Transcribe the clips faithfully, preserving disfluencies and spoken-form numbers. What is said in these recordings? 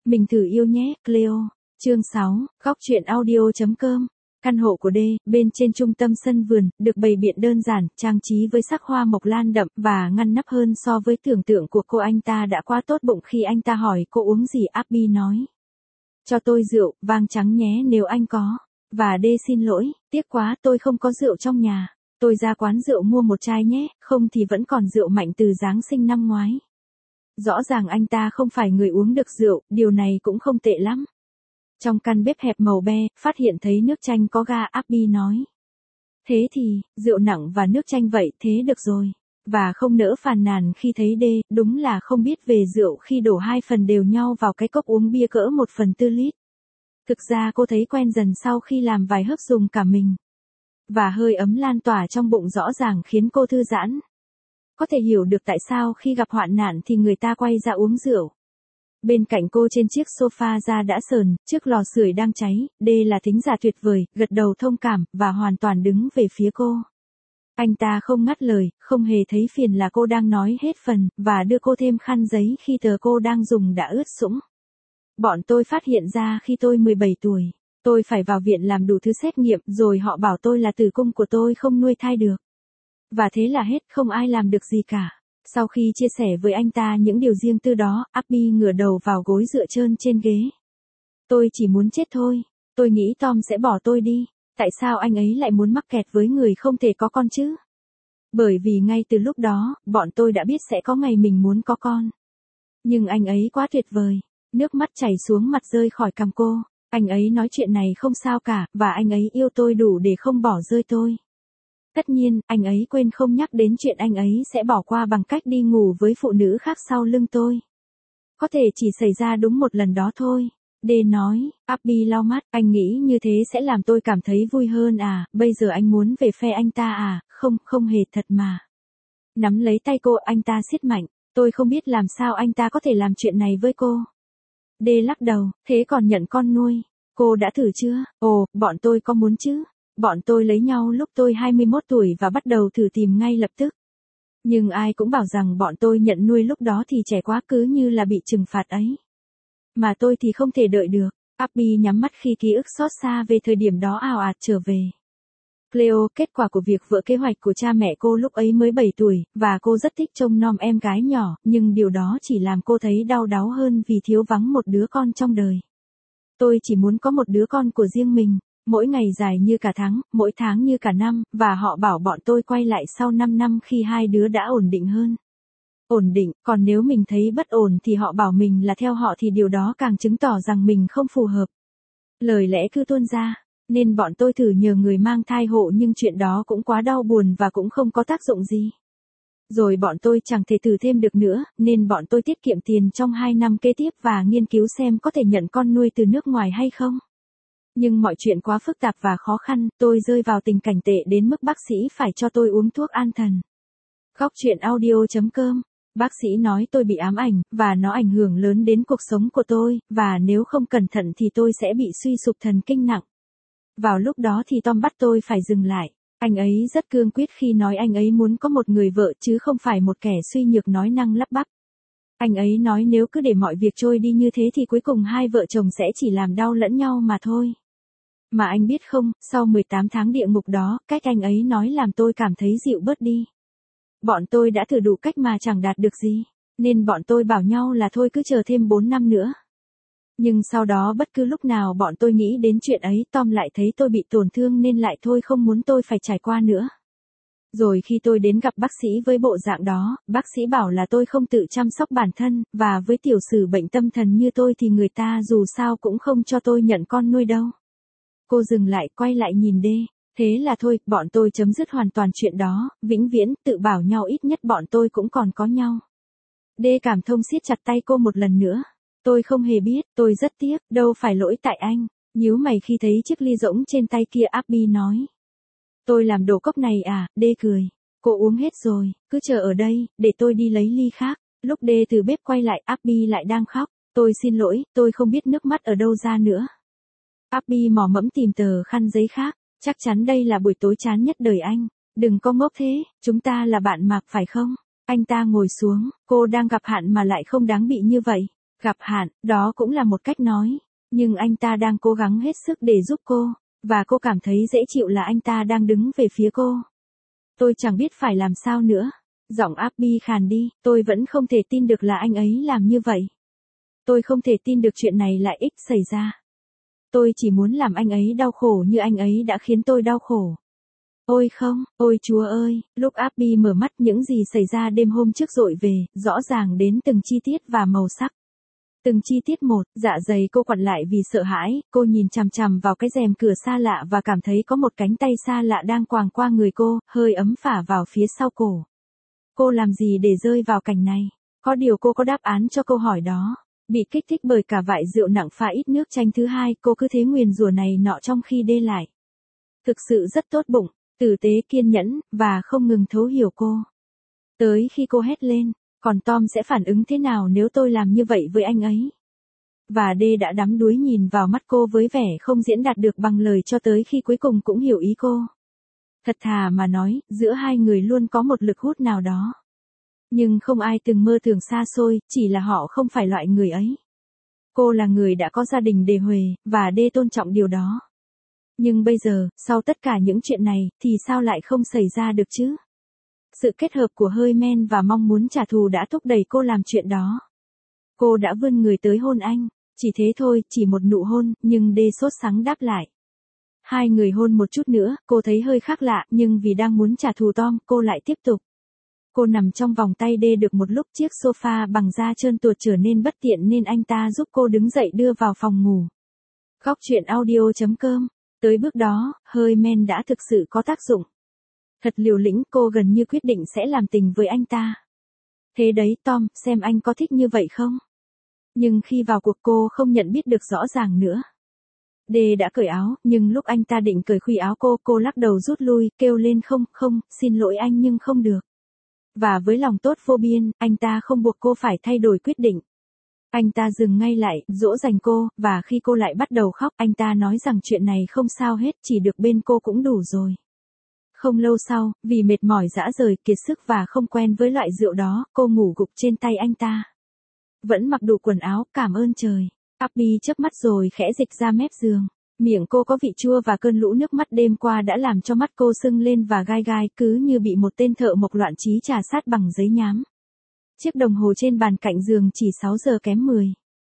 Mình thử yêu nhé, Cleo. Chương sáu, góc truyện audio chấm com. Căn hộ của D, bên trên trung tâm sân vườn, được bày biện đơn giản, trang trí với sắc hoa mộc lan đậm và ngăn nắp hơn so với tưởng tượng của cô. Anh ta đã quá tốt bụng khi anh ta hỏi cô uống gì. Abby nói. Cho tôi rượu, vang trắng nhé nếu anh có. Và D xin lỗi, tiếc quá tôi không có rượu trong nhà. Tôi ra quán rượu mua một chai nhé, không thì vẫn còn rượu mạnh từ Giáng sinh năm ngoái. Rõ ràng anh ta không phải người uống được rượu, điều này cũng không tệ lắm. Trong căn bếp hẹp màu be, phát hiện thấy nước chanh có ga. Abby nói. Thế thì, rượu nặng và nước chanh vậy, thế được rồi. Và không nỡ phàn nàn khi thấy D, đúng là không biết về rượu khi đổ hai phần đều nhau vào cái cốc uống bia cỡ một phần tư lít. Thực ra cô thấy quen dần sau khi làm vài hớp dùng cả mình. Và hơi ấm lan tỏa trong bụng rõ ràng khiến cô thư giãn. Có thể hiểu được tại sao khi gặp hoạn nạn thì người ta quay ra uống rượu. Bên cạnh cô trên chiếc sofa da đã sờn, trước lò sưởi đang cháy, D là thính giả tuyệt vời, gật đầu thông cảm, và hoàn toàn đứng về phía cô. Anh ta không ngắt lời, không hề thấy phiền là cô đang nói hết phần, và đưa cô thêm khăn giấy khi tờ cô đang dùng đã ướt sũng. Bọn tôi phát hiện ra khi tôi mười bảy tuổi. Tôi phải vào viện làm đủ thứ xét nghiệm, rồi họ bảo tôi là tử cung của tôi không nuôi thai được. Và thế là hết, không ai làm được gì cả. Sau khi chia sẻ với anh ta những điều riêng tư đó, Abby ngửa đầu vào gối dựa trơn trên ghế. Tôi chỉ muốn chết thôi. Tôi nghĩ Tom sẽ bỏ tôi đi. Tại sao anh ấy lại muốn mắc kẹt với người không thể có con chứ? Bởi vì ngay từ lúc đó, bọn tôi đã biết sẽ có ngày mình muốn có con. Nhưng anh ấy quá tuyệt vời. Nước mắt chảy xuống mặt rơi khỏi cằm cô. Anh ấy nói chuyện này không sao cả, và anh ấy yêu tôi đủ để không bỏ rơi tôi. Tất nhiên, anh ấy quên không nhắc đến chuyện anh ấy sẽ bỏ qua bằng cách đi ngủ với phụ nữ khác sau lưng tôi. Có thể chỉ xảy ra đúng một lần đó thôi. D nói. Abby lau mắt, anh nghĩ như thế sẽ làm tôi cảm thấy vui hơn à, bây giờ anh muốn về phe anh ta à, không, không hề thật mà. Nắm lấy tay cô, anh ta siết mạnh, tôi không biết làm sao anh ta có thể làm chuyện này với cô. D lắc đầu, thế còn nhận con nuôi, cô đã thử chưa? Ồ, bọn tôi có muốn chứ. Bọn tôi lấy nhau lúc tôi hai mươi mốt tuổi và bắt đầu thử tìm ngay lập tức. Nhưng ai cũng bảo rằng bọn tôi nhận nuôi lúc đó thì trẻ quá, cứ như là bị trừng phạt ấy. Mà tôi thì không thể đợi được. Abby nhắm mắt khi ký ức xót xa về thời điểm đó ào ạt trở về. Cleo, kết quả của việc vỡ kế hoạch của cha mẹ cô lúc ấy mới bảy tuổi, và cô rất thích trông nom em gái nhỏ, nhưng điều đó chỉ làm cô thấy đau đáu hơn vì thiếu vắng một đứa con trong đời. Tôi chỉ muốn có một đứa con của riêng mình. Mỗi ngày dài như cả tháng, mỗi tháng như cả năm, và họ bảo bọn tôi quay lại sau năm năm khi hai đứa đã ổn định hơn. Ổn định, còn nếu mình thấy bất ổn thì họ bảo mình là theo họ, thì điều đó càng chứng tỏ rằng mình không phù hợp. Lời lẽ cứ tuôn ra, nên bọn tôi thử nhờ người mang thai hộ, nhưng chuyện đó cũng quá đau buồn và cũng không có tác dụng gì. Rồi bọn tôi chẳng thể thử thêm được nữa, nên bọn tôi tiết kiệm tiền trong hai năm kế tiếp và nghiên cứu xem có thể nhận con nuôi từ nước ngoài hay không. Nhưng mọi chuyện quá phức tạp và khó khăn, tôi rơi vào tình cảnh tệ đến mức bác sĩ phải cho tôi uống thuốc an thần. Góc truyện audio chấm com. Bác sĩ nói tôi bị ám ảnh, và nó ảnh hưởng lớn đến cuộc sống của tôi, và nếu không cẩn thận thì tôi sẽ bị suy sụp thần kinh nặng. Vào lúc đó thì Tom bắt tôi phải dừng lại. Anh ấy rất cương quyết khi nói anh ấy muốn có một người vợ chứ không phải một kẻ suy nhược nói năng lắp bắp. Anh ấy nói nếu cứ để mọi việc trôi đi như thế thì cuối cùng hai vợ chồng sẽ chỉ làm đau lẫn nhau mà thôi. Mà anh biết không, sau mười tám tháng địa ngục đó, cách anh ấy nói làm tôi cảm thấy dịu bớt đi. Bọn tôi đã thử đủ cách mà chẳng đạt được gì, nên bọn tôi bảo nhau là thôi cứ chờ thêm bốn năm nữa. Nhưng sau đó bất cứ lúc nào bọn tôi nghĩ đến chuyện ấy, Tom lại thấy tôi bị tổn thương nên lại thôi không muốn tôi phải trải qua nữa. Rồi khi tôi đến gặp bác sĩ với bộ dạng đó, bác sĩ bảo là tôi không tự chăm sóc bản thân, và với tiểu sử bệnh tâm thần như tôi thì người ta dù sao cũng không cho tôi nhận con nuôi đâu. Cô dừng lại, quay lại nhìn D. Thế là thôi, bọn tôi chấm dứt hoàn toàn chuyện đó, vĩnh viễn, tự bảo nhau ít nhất bọn tôi cũng còn có nhau. D cảm thông siết chặt tay cô một lần nữa. Tôi không hề biết, tôi rất tiếc, đâu phải lỗi tại anh. Nhíu mày khi thấy chiếc ly rỗng trên tay kia, Abby nói. Tôi làm đổ cốc này à? D cười. Cô uống hết rồi, cứ chờ ở đây, để tôi đi lấy ly khác. Lúc D từ bếp quay lại, Abby lại đang khóc. Tôi xin lỗi, tôi không biết nước mắt ở đâu ra nữa. Abby mò mẫm tìm tờ khăn giấy khác. Chắc chắn đây là buổi tối chán nhất đời anh. Đừng có ngốc thế, chúng ta là bạn mà, phải không? Anh ta ngồi xuống, cô đang gặp hạn mà lại không đáng bị như vậy. Gặp hạn, đó cũng là một cách nói. Nhưng anh ta đang cố gắng hết sức để giúp cô. Và cô cảm thấy dễ chịu là anh ta đang đứng về phía cô. Tôi chẳng biết phải làm sao nữa. Giọng Abby khàn đi, tôi vẫn không thể tin được là anh ấy làm như vậy. Tôi không thể tin được chuyện này lại ích xảy ra. Tôi chỉ muốn làm anh ấy đau khổ như anh ấy đã khiến tôi đau khổ. Ôi không, ôi Chúa ơi, lúc Abby mở mắt những gì xảy ra đêm hôm trước dội về, rõ ràng đến từng chi tiết và màu sắc. Từng chi tiết một, dạ dày cô quặn lại vì sợ hãi, cô nhìn chằm chằm vào cái rèm cửa xa lạ và cảm thấy có một cánh tay xa lạ đang quàng qua người cô, hơi ấm phả vào phía sau cổ. Cô làm gì để rơi vào cảnh này? Có điều cô có đáp án cho câu hỏi đó. Bị kích thích bởi cả vại rượu nặng pha ít nước chanh thứ hai, cô cứ thế nguyền rủa này nọ trong khi đê lại. Thực sự rất tốt bụng, tử tế kiên nhẫn, và không ngừng thấu hiểu cô. Tới khi cô hét lên, còn Tom sẽ phản ứng thế nào nếu tôi làm như vậy với anh ấy? Và D đã đắm đuối nhìn vào mắt cô với vẻ không diễn đạt được bằng lời cho tới khi cuối cùng cũng hiểu ý cô. Thật thà mà nói, giữa hai người luôn có một lực hút nào đó. Nhưng không ai từng mơ tưởng xa xôi, chỉ là họ không phải loại người ấy. Cô là người đã có gia đình đề huề, và D tôn trọng điều đó. Nhưng bây giờ, sau tất cả những chuyện này, thì sao lại không xảy ra được chứ? Sự kết hợp của hơi men và mong muốn trả thù đã thúc đẩy cô làm chuyện đó. Cô đã vươn người tới hôn anh. Chỉ thế thôi, chỉ một nụ hôn, nhưng D sốt sắng đáp lại. Hai người hôn một chút nữa, cô thấy hơi khác lạ, nhưng vì đang muốn trả thù Tom, cô lại tiếp tục. Cô nằm trong vòng tay D được một lúc, chiếc sofa bằng da trơn tuột trở nên bất tiện nên anh ta giúp cô đứng dậy đưa vào phòng ngủ. Góc truyện audio chấm com. Tới bước đó, hơi men đã thực sự có tác dụng. Thật liều lĩnh, cô gần như quyết định sẽ làm tình với anh ta. Thế đấy Tom, xem anh có thích như vậy không? Nhưng khi vào cuộc cô không nhận biết được rõ ràng nữa. D đã cởi áo, nhưng lúc anh ta định cởi khuy áo cô, cô lắc đầu rút lui, kêu lên không, không, xin lỗi anh nhưng không được. Và với lòng tốt vô biên, anh ta không buộc cô phải thay đổi quyết định. Anh ta dừng ngay lại, dỗ dành cô, và khi cô lại bắt đầu khóc, anh ta nói rằng chuyện này không sao hết, chỉ được bên cô cũng đủ rồi. Không lâu sau, vì mệt mỏi rã rời, kiệt sức và không quen với loại rượu đó, cô ngủ gục trên tay anh ta. Vẫn mặc đủ quần áo, cảm ơn trời. Abby chớp mắt rồi khẽ dịch ra mép giường. Miệng cô có vị chua và cơn lũ nước mắt đêm qua đã làm cho mắt cô sưng lên và gai gai, cứ như bị một tên thợ mộc loạn trí chà sát bằng giấy nhám. Chiếc đồng hồ trên bàn cạnh giường chỉ sáu giờ kém mười.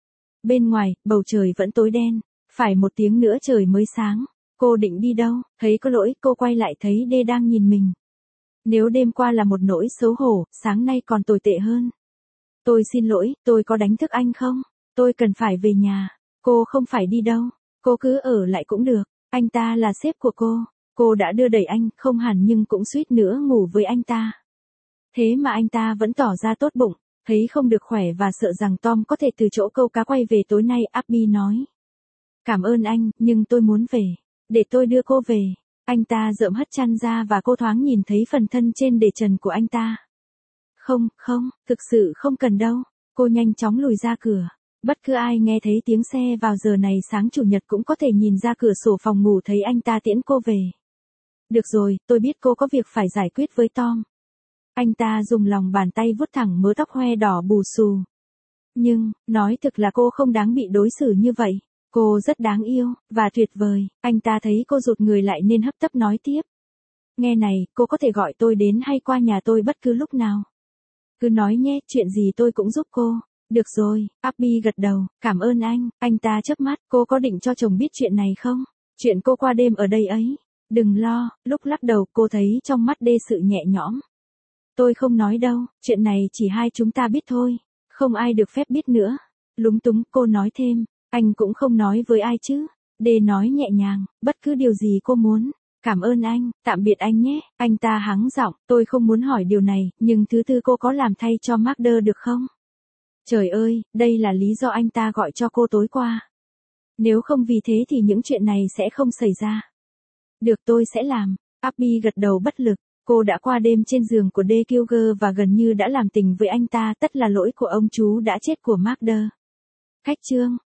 Bên ngoài, bầu trời vẫn tối đen. Phải một tiếng nữa trời mới sáng. Cô định đi đâu? Thấy có lỗi, cô quay lại thấy D đang nhìn mình. Nếu đêm qua là một nỗi xấu hổ, sáng nay còn tồi tệ hơn. Tôi xin lỗi, tôi có đánh thức anh không? Tôi cần phải về nhà. Cô không phải đi đâu. Cô cứ ở lại cũng được. Anh ta là sếp của cô. Cô đã đưa đẩy anh, không hẳn nhưng cũng suýt nữa ngủ với anh ta. Thế mà anh ta vẫn tỏ ra tốt bụng. Thấy không được khỏe và sợ rằng Tom có thể từ chỗ câu cá quay về tối nay, Abby nói. Cảm ơn anh, nhưng tôi muốn về. Để tôi đưa cô về. Anh ta rợm hất chăn ra và cô thoáng nhìn thấy phần thân trên để trần của anh ta. Không, không, thực sự không cần đâu. Cô nhanh chóng lùi ra cửa. Bất cứ ai nghe thấy tiếng xe vào giờ này sáng chủ nhật cũng có thể nhìn ra cửa sổ phòng ngủ thấy anh ta tiễn cô về. Được rồi, tôi biết cô có việc phải giải quyết với Tom. Anh ta dùng lòng bàn tay vuốt thẳng mớ tóc hoe đỏ bù xù. Nhưng, nói thực là cô không đáng bị đối xử như vậy. Cô rất đáng yêu, và tuyệt vời. Anh ta thấy cô rụt người lại nên hấp tấp nói tiếp. Nghe này, cô có thể gọi tôi đến hay qua nhà tôi bất cứ lúc nào. Cứ nói nhé, chuyện gì tôi cũng giúp cô. Được rồi, Abby gật đầu, cảm ơn anh. Anh ta chớp mắt, cô có định cho chồng biết chuyện này không? Chuyện cô qua đêm ở đây ấy. Đừng lo, lúc lắc đầu cô thấy trong mắt D sự nhẹ nhõm. Tôi không nói đâu, chuyện này chỉ hai chúng ta biết thôi. Không ai được phép biết nữa. Lúng túng, cô nói thêm. Anh cũng không nói với ai chứ. D nói nhẹ nhàng, bất cứ điều gì cô muốn. Cảm ơn anh, tạm biệt anh nhé. Anh ta hắng giọng, tôi không muốn hỏi điều này, nhưng thứ tư cô có làm thay cho Magda được không? Trời ơi, đây là lý do anh ta gọi cho cô tối qua. Nếu không vì thế thì những chuyện này sẽ không xảy ra. Được, tôi sẽ làm. Abby gật đầu bất lực. Cô đã qua đêm trên giường của D. Kilger và gần như đã làm tình với anh ta, tất là lỗi của ông chú đã chết của Magda. Khách trương.